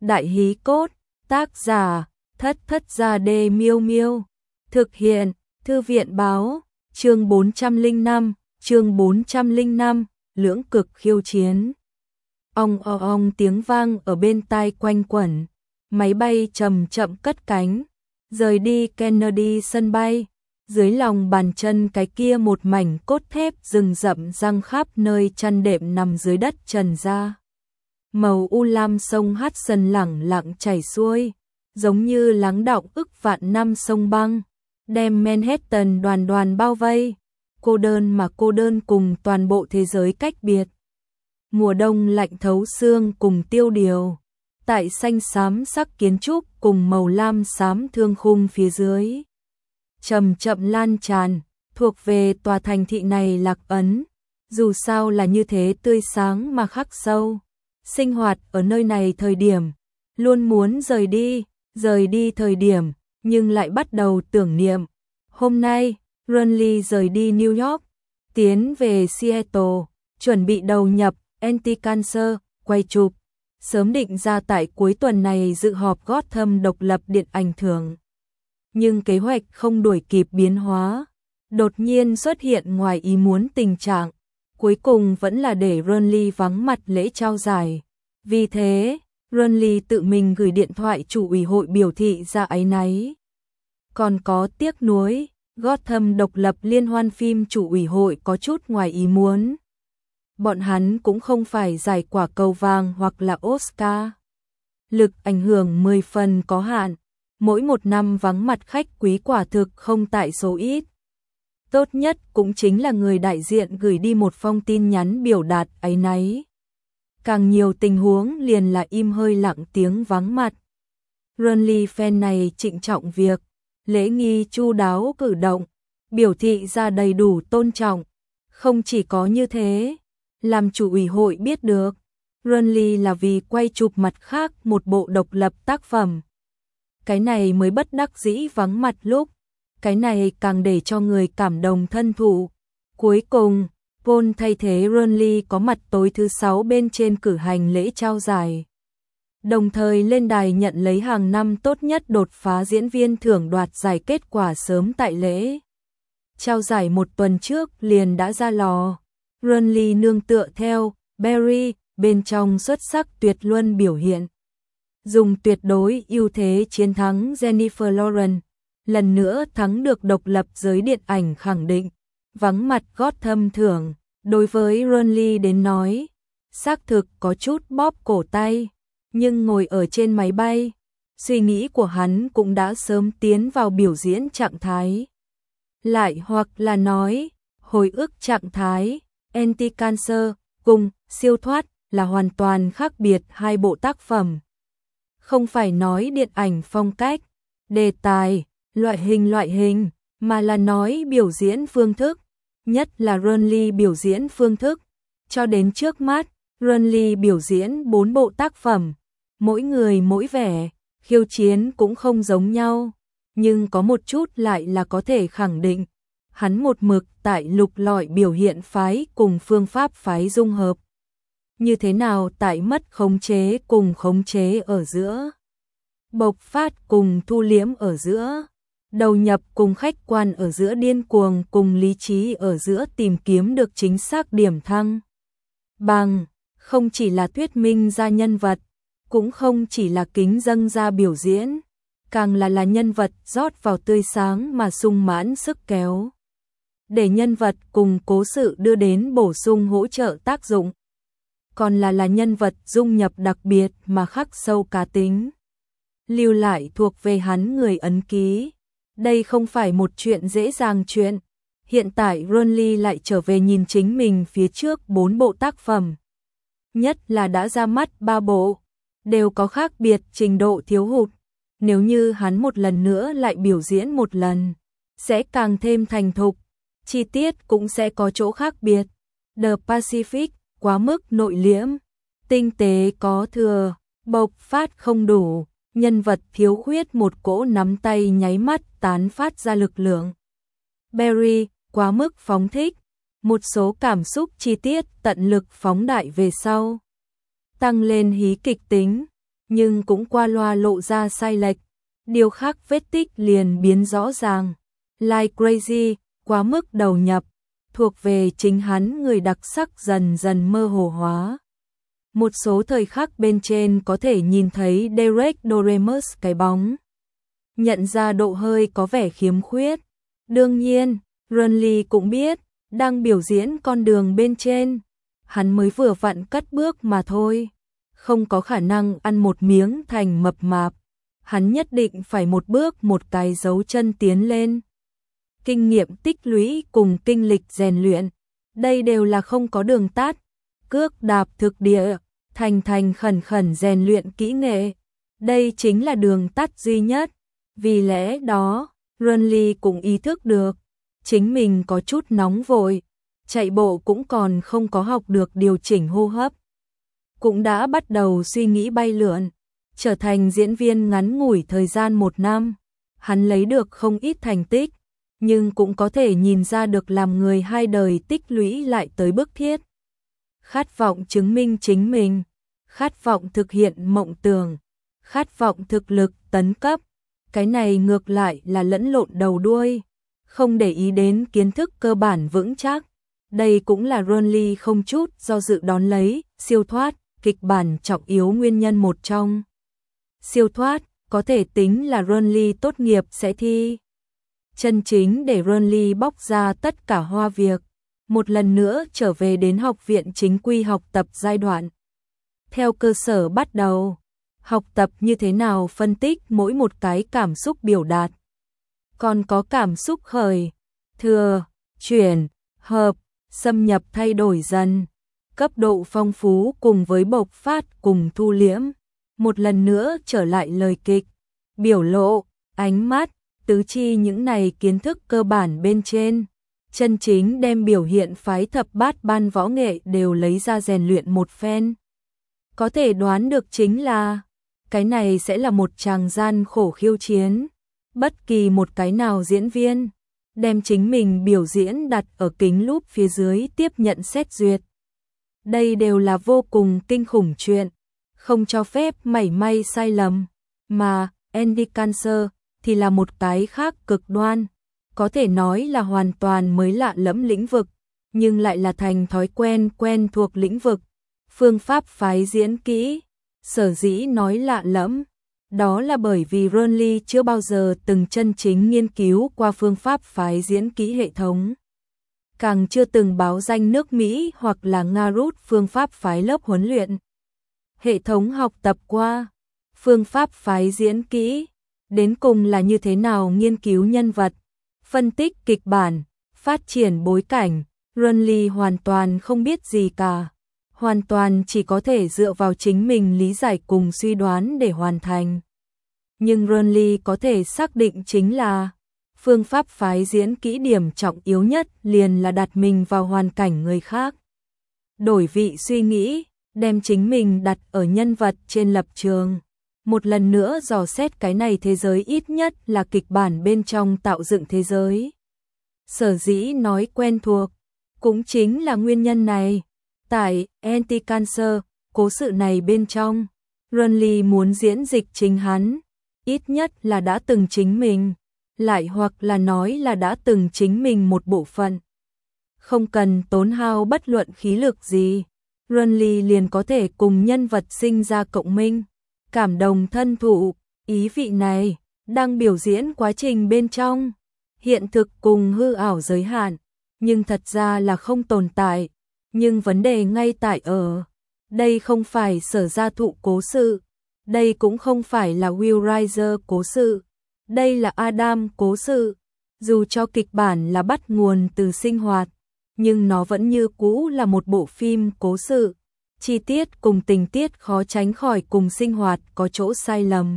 Đại hí cốt, tác giả, Thất Thất Gia Đê Miêu Miêu. Thực hiện, Thư viện báo, chương 405, lưỡng cực khiêu chiến. Ong tiếng vang ở bên tai quanh quẩn, máy bay chậm chậm cất cánh, rời đi Kennedy sân bay. Dưới lòng bàn chân cái kia một mảnh cốt thép rừng rậm răng khắp nơi chăn đệm nằm dưới đất trần ra. Màu u lam sông Hudson lẳng lặng chảy xuôi, giống như lắng đọng ức vạn năm sông băng, đem Manhattan đoàn đoàn bao vây, cô đơn mà cô đơn cùng toàn bộ thế giới cách biệt. Mùa đông lạnh thấu xương cùng tiêu điều, tại xanh xám sắc kiến trúc cùng màu lam xám thương khung phía dưới. Chậm chậm lan tràn, thuộc về tòa thành thị này Lạc Ấn, dù sao là như thế tươi sáng mà khắc sâu. Sinh hoạt ở nơi này thời điểm, luôn muốn rời đi thời điểm, nhưng lại bắt đầu tưởng niệm. Hôm nay, Runley rời đi New York, tiến về Seattle, chuẩn bị đầu nhập Anti-Cancer, quay chụp. Sớm định ra tại cuối tuần này dự họp Gotham độc lập điện ảnh thưởng. Nhưng kế hoạch không đuổi kịp biến hóa, đột nhiên xuất hiện ngoài ý muốn tình trạng, cuối cùng vẫn là để Runley vắng mặt lễ trao giải. Vì thế, Runley tự mình gửi điện thoại chủ ủy hội biểu thị ra áy náy. Còn có tiếc nuối, Gotham độc lập liên hoan phim chủ ủy hội có chút ngoài ý muốn. Bọn hắn cũng không phải giải quả cầu vàng hoặc là Oscar. Lực ảnh hưởng 10 phần có hạn, mỗi một năm vắng mặt khách quý quả thực không tại số ít. Tốt nhất cũng chính là người đại diện gửi đi một phong tin nhắn biểu đạt áy náy. Càng nhiều tình huống liền là im hơi lặng tiếng vắng mặt. Runley fan này trịnh trọng việc, lễ nghi chu đáo cử động, biểu thị ra đầy đủ tôn trọng. Không chỉ có như thế, làm chủ ủy hội biết được, Runley là vì quay chụp mặt khác một bộ độc lập tác phẩm. Cái này mới bất đắc dĩ vắng mặt lúc, cái này càng để cho người cảm động thân thụ. Cuối cùng, Paul thay thế Runley có mặt tối thứ 6 bên trên cử hành lễ trao giải. Đồng thời lên đài nhận lấy hàng năm tốt nhất đột phá diễn viên thưởng đoạt giải kết quả sớm tại lễ trao giải một tuần trước liền đã ra lò. Runley nương tựa theo Barry bên trong xuất sắc tuyệt luân biểu hiện, dùng tuyệt đối ưu thế chiến thắng Jennifer Lawrence, lần nữa thắng được độc lập giới điện ảnh khẳng định. Vắng mặt Gotham thưởng, đối với Runley đến nói, xác thực có chút bóp cổ tay, nhưng ngồi ở trên máy bay, suy nghĩ của hắn cũng đã sớm tiến vào biểu diễn trạng thái. Lại hoặc là nói, hồi ức trạng thái, Anti-Cancer cùng Siêu thoát là hoàn toàn khác biệt hai bộ tác phẩm. Không phải nói điện ảnh phong cách, đề tài, loại hình, mà là nói biểu diễn phương thức, nhất là Runley biểu diễn phương thức. Cho đến trước mắt, Runley biểu diễn 4 bộ tác phẩm, mỗi người mỗi vẻ, khiêu chiến cũng không giống nhau, nhưng có một chút lại là có thể khẳng định, hắn một mực tại lục lọi biểu hiện phái cùng phương pháp phái dung hợp. Như thế nào tại mất khống chế cùng khống chế ở giữa, bộc phát cùng thu liễm ở giữa, đầu nhập cùng khách quan ở giữa, điên cuồng cùng lý trí ở giữa, tìm kiếm được chính xác điểm thăng bằng, không chỉ là thuyết minh ra nhân vật, cũng không chỉ là kính dâng ra biểu diễn, càng là nhân vật rót vào tươi sáng mà sung mãn sức kéo, để nhân vật cùng cố sự đưa đến bổ sung hỗ trợ tác dụng, còn là nhân vật dung nhập đặc biệt mà khắc sâu cá tính, lưu lại thuộc về hắn người ấn ký. Đây không phải một chuyện dễ dàng chuyện. Hiện tại Runley lại trở về nhìn chính mình phía trước 4 bộ tác phẩm, nhất là đã ra mắt 3 bộ, đều có khác biệt trình độ thiếu hụt. Nếu như hắn một lần nữa lại biểu diễn một lần, sẽ càng thêm thành thục, chi tiết cũng sẽ có chỗ khác biệt. The Pacific quá mức nội liễm, tinh tế có thừa, bộc phát không đủ, nhân vật thiếu khuyết một cỗ nắm tay nháy mắt tán phát ra lực lượng. Barry quá mức phóng thích, một số cảm xúc chi tiết tận lực phóng đại về sau, tăng lên hí kịch tính, nhưng cũng qua loa lộ ra sai lệch, điều khác vết tích liền biến rõ ràng. Like crazy, quá mức đầu nhập, thuộc về chính hắn người đặc sắc dần dần mơ hồ hóa. Một số thời khắc bên trên có thể nhìn thấy Derek Doremus cái bóng. Nhận ra độ hơi có vẻ khiếm khuyết. Đương nhiên, Renly cũng biết, đang biểu diễn con đường bên trên. Hắn mới vừa vặn cất bước mà thôi. Không có khả năng ăn một miếng thành mập mạp. Hắn nhất định phải một bước một cái dấu chân tiến lên. Kinh nghiệm tích lũy cùng kinh lịch rèn luyện, đây đều là không có đường tắt. Cước đạp thực địa, thành khẩn khẩn rèn luyện kỹ nghệ. Đây chính là đường tắt duy nhất. Vì lẽ đó, Renly cũng ý thức được, chính mình có chút nóng vội, chạy bộ cũng còn không có học được điều chỉnh hô hấp. Cũng đã bắt đầu suy nghĩ bay lượn, trở thành diễn viên ngắn ngủi thời gian 1 năm. Hắn lấy được không ít thành tích, nhưng cũng có thể nhìn ra được làm người 2 đời tích lũy lại tới bức thiết. Khát vọng chứng minh chính mình, khát vọng thực hiện mộng tưởng, khát vọng thực lực tấn cấp. Cái này ngược lại là lẫn lộn đầu đuôi, không để ý đến kiến thức cơ bản vững chắc. Đây cũng là Renly không chút do dự đón lấy, siêu thoát, kịch bản trọng yếu nguyên nhân một trong. Siêu thoát, có thể tính là Renly tốt nghiệp sẽ thi. Chân chính để Renly bóc ra tất cả hoa việc, một lần nữa trở về đến học viện chính quy học tập giai đoạn. Theo cơ sở bắt đầu, học tập như thế nào phân tích mỗi một cái cảm xúc biểu đạt. Còn có cảm xúc khởi, thừa, chuyển, hợp, xâm nhập thay đổi dần, cấp độ phong phú cùng với bộc phát cùng thu liễm. Một lần nữa trở lại lời kịch, biểu lộ, ánh mắt, tứ chi những này kiến thức cơ bản bên trên. Chân chính đem biểu hiện phái thập bát ban võ nghệ đều lấy ra rèn luyện một phen. Có thể đoán được chính là, cái này sẽ là một tràng gian khổ khiêu chiến. Bất kỳ một cái nào diễn viên, đem chính mình biểu diễn đặt ở kính lúp phía dưới tiếp nhận xét duyệt. Đây đều là vô cùng kinh khủng chuyện, không cho phép mảy may sai lầm. Mà Andy Cancer thì là một cái khác cực đoan, có thể nói là hoàn toàn mới lạ lẫm lĩnh vực, nhưng lại là thành thói quen thuộc lĩnh vực. Phương pháp phái diễn kỹ, sở dĩ nói lạ lẫm, đó là bởi vì Renly chưa bao giờ từng chân chính nghiên cứu qua phương pháp phái diễn kỹ hệ thống. Càng chưa từng báo danh nước Mỹ hoặc là Nga rút phương pháp phái lớp huấn luyện. Hệ thống học tập qua, phương pháp phái diễn kỹ, đến cùng là như thế nào nghiên cứu nhân vật, phân tích kịch bản, phát triển bối cảnh, Renly hoàn toàn không biết gì cả. Hoàn toàn chỉ có thể dựa vào chính mình lý giải cùng suy đoán để hoàn thành. Nhưng Renly có thể xác định chính là phương pháp phái diễn kỹ điểm trọng yếu nhất liền là đặt mình vào hoàn cảnh người khác. Đổi vị suy nghĩ, đem chính mình đặt ở nhân vật trên lập trường. Một lần nữa dò xét cái này thế giới ít nhất là kịch bản bên trong tạo dựng thế giới. Sở dĩ nói quen thuộc, cũng chính là nguyên nhân này. Tại Anti-Cancer, cố sự này bên trong, Renly muốn diễn dịch chính hắn, ít nhất là đã từng chính mình, lại hoặc là nói là đã từng chính mình một bộ phận. Không cần tốn hao bất luận khí lực gì, Renly liền có thể cùng nhân vật sinh ra cộng minh, cảm đồng thân thụ. Ý vị này, đang biểu diễn quá trình bên trong, hiện thực cùng hư ảo giới hạn, nhưng thật ra là không tồn tại. Nhưng vấn đề ngay tại ở, đây không phải Sở Gia Thụ cố sự, đây cũng không phải là Will Riser cố sự, đây là Adam cố sự. Dù cho kịch bản là bắt nguồn từ sinh hoạt, nhưng nó vẫn như cũ là một bộ phim cố sự, chi tiết cùng tình tiết khó tránh khỏi cùng sinh hoạt có chỗ sai lầm.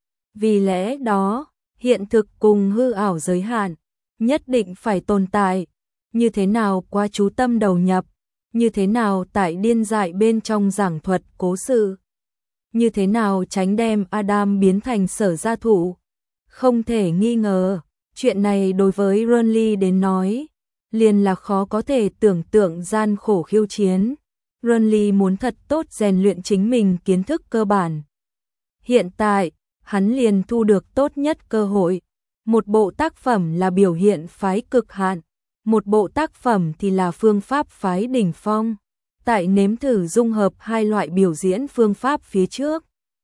Vì lẽ đó, hiện thực cùng hư ảo giới hạn, nhất định phải tồn tại. Như thế nào qua chú tâm đầu nhập, như thế nào tại điên dại bên trong giảng thuật cố sự, như thế nào tránh đem Adam biến thành Sở Gia Thụ. Không thể nghi ngờ, chuyện này đối với Renly đến nói, liền là khó có thể tưởng tượng gian khổ khiêu chiến. Renly muốn thật tốt rèn luyện chính mình kiến thức cơ bản, Hiện tại, hắn liền thu được tốt nhất cơ hội. Một bộ tác phẩm là biểu hiện phái cực hạn, một bộ tác phẩm thì là phương pháp phái đỉnh phong. Tại nếm thử dung hợp hai loại biểu diễn phương pháp phía trước,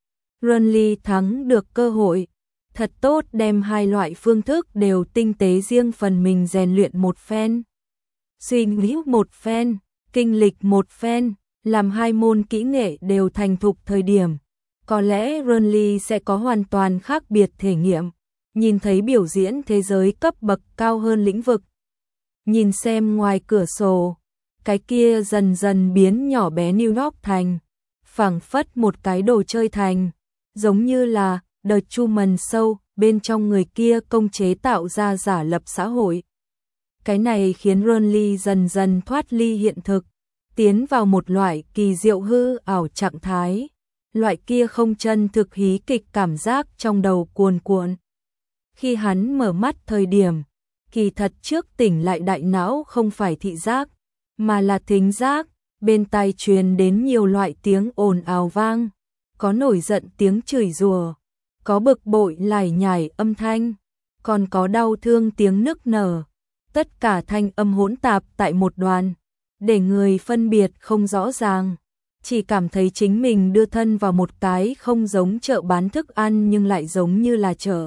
Renly thắng được cơ hội, thật tốt đem hai loại phương thức đều tinh tế riêng phần mình rèn luyện một phen. Suy nghĩ một phen, kinh lịch một phen, làm hai môn kỹ nghệ đều thành thục thời điểm. Có lẽ Renly sẽ có hoàn toàn khác biệt thể nghiệm, nhìn thấy biểu diễn thế giới cấp bậc cao hơn lĩnh vực. Nhìn xem ngoài cửa sổ, cái kia dần dần biến nhỏ bé New York thành, phảng phất một cái đồ chơi thành, giống như là The Truman Show, bên trong người kia công chế tạo ra giả lập xã hội. Cái này khiến Renly dần dần thoát ly hiện thực, tiến vào một loại kỳ diệu hư ảo trạng thái. Loại kia không chân thực hí kịch cảm giác trong đầu cuồn cuộn. Khi hắn mở mắt thời điểm, kỳ thật trước tỉnh lại đại não không phải thị giác, mà là thính giác, bên tai truyền đến nhiều loại tiếng ồn ào vang, có nổi giận tiếng chửi rủa, có bực bội lải nhải âm thanh, còn có đau thương tiếng nức nở, tất cả thanh âm hỗn tạp tại một đoàn, để người phân biệt không rõ ràng, chỉ cảm thấy chính mình đưa thân vào một cái không giống chợ bán thức ăn nhưng lại giống như là chợ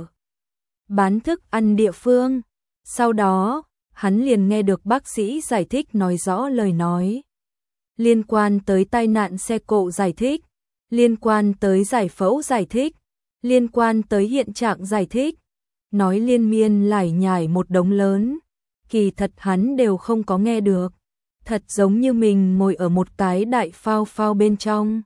bán thức ăn địa phương. Sau đó, hắn liền nghe được bác sĩ giải thích nói rõ lời nói. Liên quan tới tai nạn xe cộ giải thích, liên quan tới giải phẫu giải thích, liên quan tới hiện trạng giải thích, nói liên miên lải nhải một đống lớn, kỳ thật hắn đều không có nghe được, thật giống như mình ngồi ở một cái đại phao phao bên trong.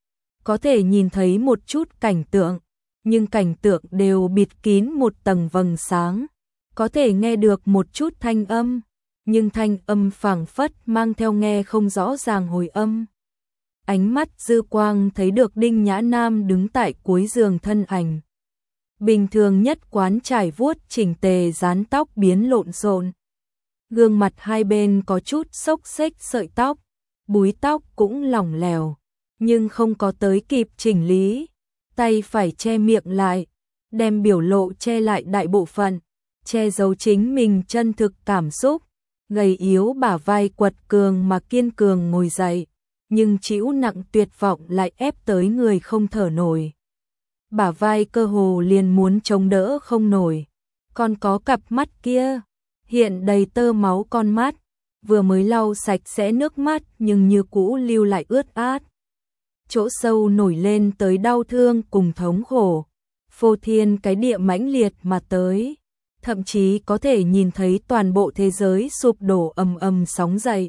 Có thể nhìn thấy một chút cảnh tượng, nhưng cảnh tượng đều bịt kín một tầng vầng sáng, có thể nghe được một chút thanh âm, nhưng thanh âm phảng phất mang theo nghe không rõ ràng hồi âm. Ánh mắt dư quang thấy được Đinh Nhã Nam đứng tại cuối giường thân ảnh. Bình thường nhất quán trải vuốt chỉnh tề dán tóc biến lộn xộn. Gương mặt hai bên có chút xốc xếch sợi tóc, búi tóc cũng lỏng lẻo, nhưng không có tới kịp chỉnh lý. Tay phải che miệng lại, đem biểu lộ che lại đại bộ phận, che giấu chính mình chân thực cảm xúc. Gầy yếu bả vai quật cường mà kiên cường ngồi dậy, nhưng chịu nặng tuyệt vọng lại ép tới người không thở nổi. Bả vai cơ hồ liền muốn chống đỡ không nổi. Còn có cặp mắt kia, hiện đầy tơ máu con mắt, vừa mới lau sạch sẽ nước mắt nhưng như cũ lưu lại ướt át. Chỗ sâu nổi lên tới đau thương cùng thống khổ, phô thiên cái địa mãnh liệt mà tới. Thậm chí có thể nhìn thấy toàn bộ thế giới sụp đổ ầm ầm sóng dậy.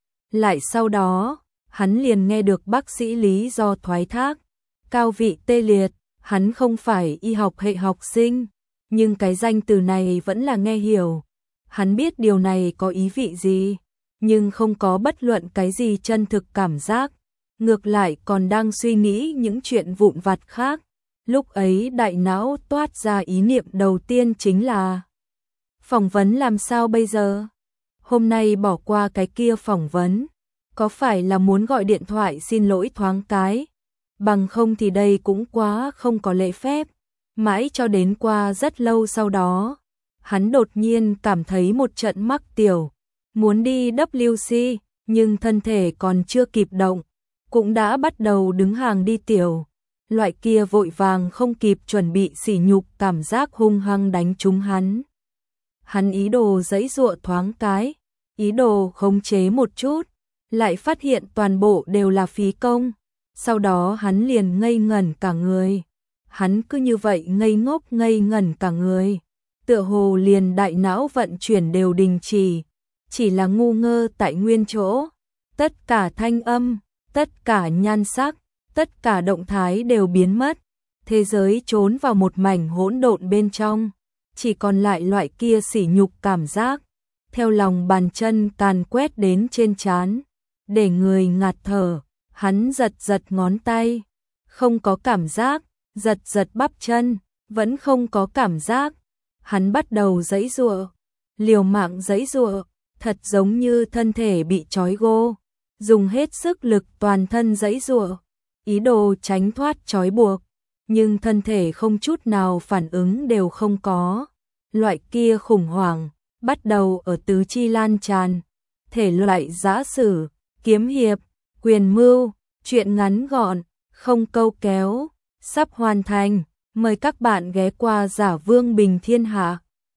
Lại sau đó, hắn liền nghe được bác sĩ lý do thoái thác, cao vị tê liệt, hắn không phải y học hệ học sinh, nhưng cái danh từ này vẫn là nghe hiểu. Hắn biết điều này có ý vị gì, nhưng không có bất luận cái gì chân thực cảm giác, ngược lại còn đang suy nghĩ những chuyện vụn vặt khác. Lúc ấy đại não toát ra ý niệm đầu tiên chính là phỏng vấn làm sao bây giờ? Hôm nay bỏ qua cái kia phỏng vấn, có phải là muốn gọi điện thoại xin lỗi thoáng cái? Bằng không thì đây cũng quá không có lễ phép. Mãi cho đến qua rất lâu sau đó, hắn đột nhiên cảm thấy một trận mắc tiểu, muốn đi WC, nhưng thân thể còn chưa kịp động, cũng đã bắt đầu đứng hàng đi tiểu. Loại kia vội vàng không kịp chuẩn bị sỉ nhục cảm giác hung hăng đánh trúng hắn. Hắn ý đồ giãy giụa thoáng cái, ý đồ khống chế một chút, lại phát hiện toàn bộ đều là phí công. Sau đó hắn liền ngây ngẩn cả người. Hắn cứ như vậy ngây ngốc ngây ngẩn cả người. Tựa hồ liền đại não vận chuyển đều đình chỉ là ngu ngơ tại nguyên chỗ. Tất cả thanh âm, tất cả nhan sắc, tất cả động thái đều biến mất. Thế giới trốn vào một mảnh hỗn độn bên trong. Chỉ còn lại loại kia sỉ nhục cảm giác, theo lòng bàn chân càn quét đến trên trán, để người ngạt thở. Hắn giật giật ngón tay, không có cảm giác, giật giật bắp chân, vẫn không có cảm giác. Hắn bắt đầu giãy giụa, liều mạng giãy giụa, thật giống như thân thể bị trói gô, dùng hết sức lực toàn thân giãy giụa, ý đồ tránh thoát trói buộc. nhưng thân thể không chút nào phản ứng đều không có. Loại kia khủng hoảng bắt đầu ở tứ chi lan tràn, thể loại giã sử, kiếm hiệp, quyền mưu, truyện ngắn gọn, không câu kéo, sắp hoàn thành. Mời các bạn ghé qua Giả Vương Bình Thiên Hạ.